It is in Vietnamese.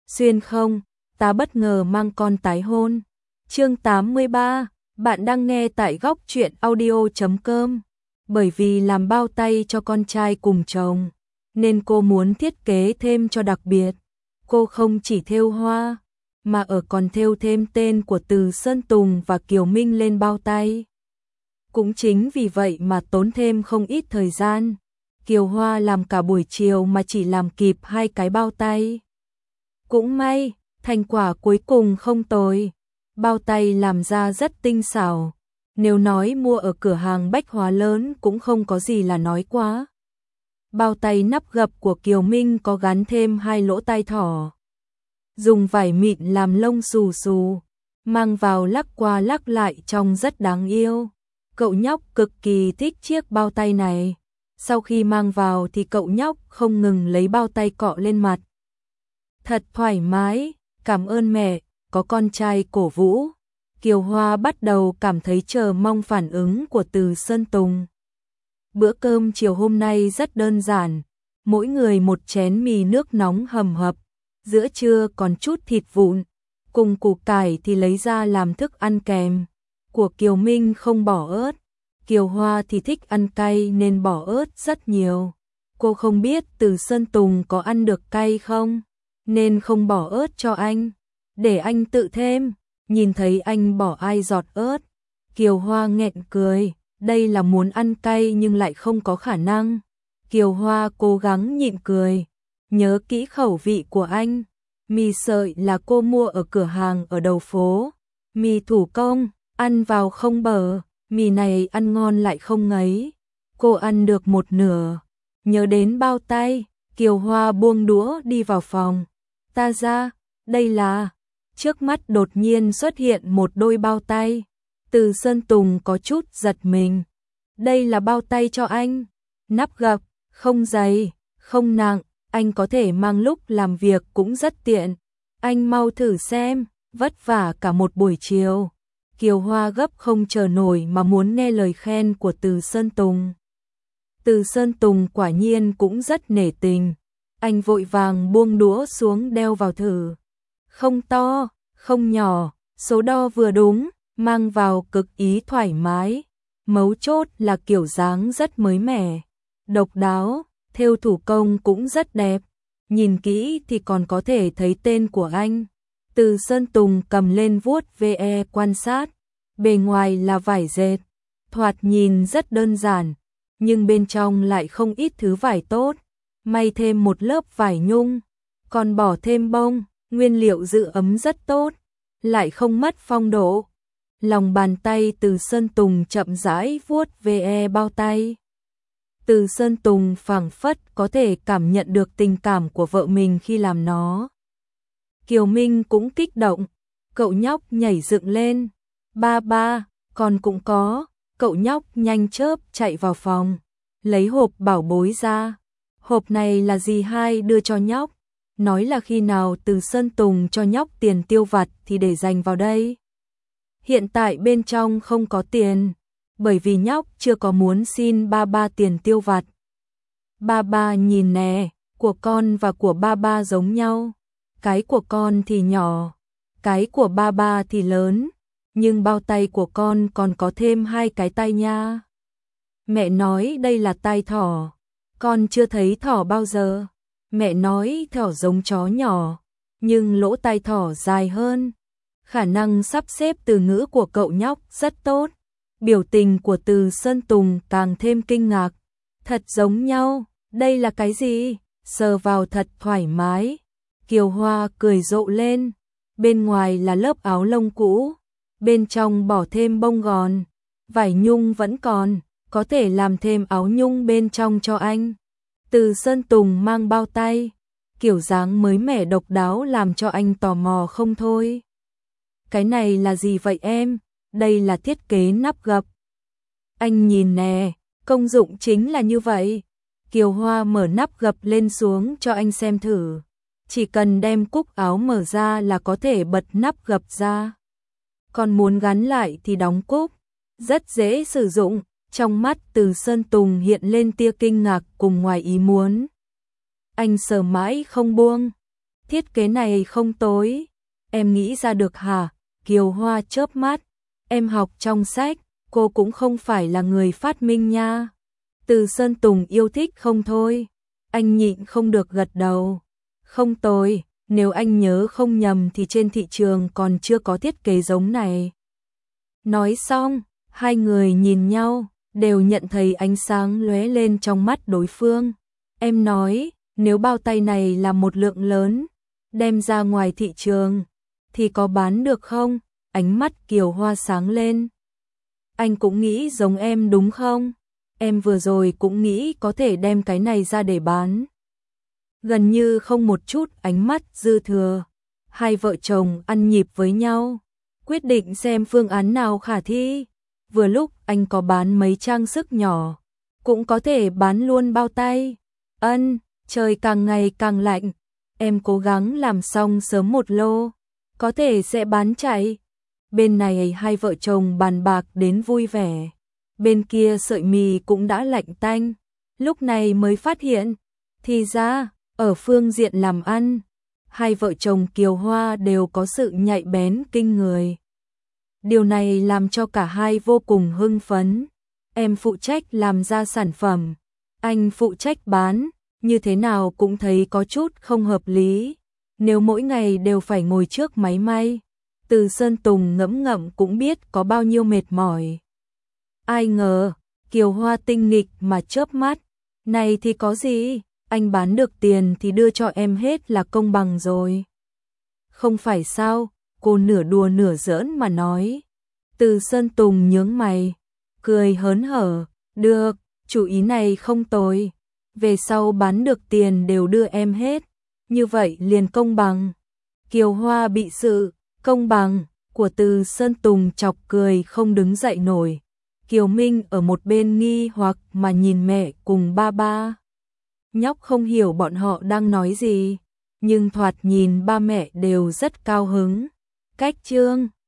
Xuyên không, ta bất ngờ mang con tái hôn. Chương 83, bạn đang nghe tại góc truyện audio.com. Bởi vì làm bao tay cho con trai cùng chồng, nên cô muốn thiết kế thêm cho đặc biệt. Cô không chỉ thêu hoa, mà còn thêu thêm tên của Từ Sơn Tùng và Kiều Minh lên bao tay. Cũng chính vì vậy mà tốn thêm không ít thời gian. Kiều Hoa làm cả buổi chiều mà chỉ làm kịp 2 cái bao tay. Cũng may, thành quả cuối cùng không tồi. Bao tay làm ra rất tinh xảo. Nếu nói mua ở cửa hàng bách hóa lớn cũng không có gì là nói quá. Bao tay nắp gập của Kiều Minh có gắn thêm 2 lỗ tai thỏ. Dùng vải mịn làm lông xù xù, mang vào lắc qua lắc lại trông rất đáng yêu. Cậu nhóc cực kỳ thích chiếc bao tay này. Sau khi mang vào thì cậu nhóc không ngừng lấy bao tay cọ lên mặt. Thật thoải mái, cảm ơn mẹ, có con trai cổ vũ. Kiều Hoa bắt đầu cảm thấy chờ mong phản ứng của Từ Sơn Tùng. Bữa cơm chiều hôm nay rất đơn giản, mỗi người một chén mì nước nóng hầm hập, giữa trưa còn chút thịt vụn, cùng củ cải thì lấy ra làm thức ăn kèm. Của Kiều Minh không bỏ ớt, Kiều Hoa thì thích ăn cay nên bỏ ớt rất nhiều. Cô không biết Từ Sơn Tùng có ăn được cay không, nên không bỏ ớt cho anh, để anh tự thêm. Nhìn thấy anh bỏ 2 giọt ớt, Kiều Hoa nghẹn cười, đây là muốn ăn cay nhưng lại không có khả năng. Kiều Hoa cố gắng nhịn cười, nhớ kỹ khẩu vị của anh. Mì sợi là cô mua ở cửa hàng ở đầu phố, mì thủ công, ăn vào không bở, mì này ăn ngon lại không ngấy. Cô ăn được một nửa, nhớ đến bao tay, Kiều Hoa buông đũa đi vào phòng. Ta ra, đây là... Trước mắt đột nhiên xuất hiện một đôi bao tay. Từ Sơn Tùng có chút giật mình. Đây là bao tay cho anh. Nắp gập, không dày, không nặng, anh có thể mang lúc làm việc cũng rất tiện. Anh mau thử xem, vất vả cả một buổi chiều. Kiều Hoa gấp không chờ nổi mà muốn nghe lời khen của Từ Sơn Tùng. Từ Sơn Tùng quả nhiên cũng rất nể tình. Anh vội vàng buông đũa xuống đeo vào thử. Không to, không nhỏ, số đo vừa đúng, mang vào cực ý thoải mái. Mấu chốt là kiểu dáng rất mới mẻ, độc đáo, thêu thủ công cũng rất đẹp. Nhìn kỹ thì còn có thể thấy tên của anh. Từ Sơn Tùng cầm lên vuốt ve quan sát. Bề ngoài là vải dệt, thoạt nhìn rất đơn giản, nhưng bên trong lại không ít thứ vải tốt. May thêm một lớp vải nhung, còn bỏ thêm bông. Nguyên liệu giữ ấm rất tốt, lại không mất phong độ. Lòng bàn tay Từ Sơn Tùng chậm rãi vuốt ve bao tay. Từ Sơn Tùng phảng phất có thể cảm nhận được tình cảm của vợ mình khi làm nó. Kiều Minh cũng kích động, cậu nhóc nhảy dựng lên. Ba ba, con cũng có. Cậu nhóc nhanh chớp chạy vào phòng, lấy hộp bảo bối ra. Hộp này là dì hai đưa cho nhóc. Nói là khi nào Từ Sơn Tùng cho nhóc tiền tiêu vặt thì để dành vào đây. Hiện tại bên trong không có tiền, bởi vì nhóc chưa có muốn xin ba ba tiền tiêu vặt. Ba ba nhìn nè, của con và của ba ba giống nhau. Cái của con thì nhỏ, cái của ba ba thì lớn, nhưng bao tay của con còn có thêm 2 cái tai nha. Mẹ nói đây là tai thỏ, con chưa thấy thỏ bao giờ. Mẹ nói thỏ giống chó nhỏ, nhưng lỗ tai thỏ dài hơn. Khả năng sắp xếp từ ngữ của cậu nhóc rất tốt. Biểu tình của Từ Sơn Tùng càng thêm kinh ngạc. Thật giống nhau, đây là cái gì? Sờ vào thật thoải mái. Kiều Hoa cười rộ lên. Bên ngoài là lớp áo lông cũ, bên trong bỏ thêm bông gòn. Vải nhung vẫn còn, có thể làm thêm áo nhung bên trong cho anh. Từ Sơn Tùng mang bao tay, kiểu dáng mới mẻ độc đáo làm cho anh tò mò không thôi. Cái này là gì vậy em? Đây là thiết kế nắp gập. Anh nhìn nè, công dụng chính là như vậy. Kiều Hoa mở nắp gập lên xuống cho anh xem thử. Chỉ cần đem cúc áo mở ra là có thể bật nắp gập ra. Còn muốn gắn lại thì đóng cúc, rất dễ sử dụng. Trong mắt Từ Sơn Tùng hiện lên tia kinh ngạc cùng ngoài ý muốn. Anh sờ mãi không buông. Thiết kế này không tối, em nghĩ ra được hả? Kiều Hoa chớp mắt, em học trong sách, cô cũng không phải là người phát minh nha. Từ Sơn Tùng yêu thích không thôi, anh nhịn không được gật đầu. Không tồi, nếu anh nhớ không nhầm thì trên thị trường còn chưa có thiết kế giống này. Nói xong, hai người nhìn nhau, đều nhận thấy ánh sáng lóe lên trong mắt đối phương. Em nói, nếu bao tay này là một lượng lớn, đem ra ngoài thị trường, thì có bán được không? Ánh mắt Kiều Hoa sáng lên. Anh cũng nghĩ giống em đúng không? Em vừa rồi cũng nghĩ có thể đem cái này ra để bán. Gần như không một chút ánh mắt dư thừa. Hai vợ chồng ăn nhịp với nhau, quyết định xem phương án nào khả thi. Vừa lúc anh có bán mấy trang sức nhỏ, cũng có thể bán luôn bao tay. Trời càng ngày càng lạnh, em cố gắng làm xong sớm một lô, có thể sẽ bán chạy. Bên này hai vợ chồng bàn bạc đến vui vẻ, bên kia sợi mì cũng đã lạnh tanh, lúc này mới phát hiện, thì ra, ở phương diện làm ăn, hai vợ chồng Kiều Hoa đều có sự nhạy bén kinh người. Điều này làm cho cả hai vô cùng hưng phấn. Em phụ trách làm ra sản phẩm, anh phụ trách bán, như thế nào cũng thấy có chút không hợp lý. Nếu mỗi ngày đều phải ngồi trước máy may, Từ Sơn Tùng ngẫm ngẫm cũng biết có bao nhiêu mệt mỏi. Ai ngờ, Kiều Hoa tinh nghịch mà chớp mắt, này thì có gì, anh bán được tiền thì đưa cho em hết là công bằng rồi. Không phải sao, cô nửa đùa nửa giỡn mà nói. Từ Sơn Tùng nhướng mày, cười hớn hở, được, chủ ý này không tồi, về sau bán được tiền đều đưa em hết, như vậy liền công bằng. Kiều Hoa bị sự công bằng của Từ Sơn Tùng chọc cười không đứng dậy nổi. Kiều Minh ở một bên nghi hoặc mà nhìn mẹ cùng ba ba. Nhóc không hiểu bọn họ đang nói gì, nhưng thoạt nhìn ba mẹ đều rất cao hứng. Cách chương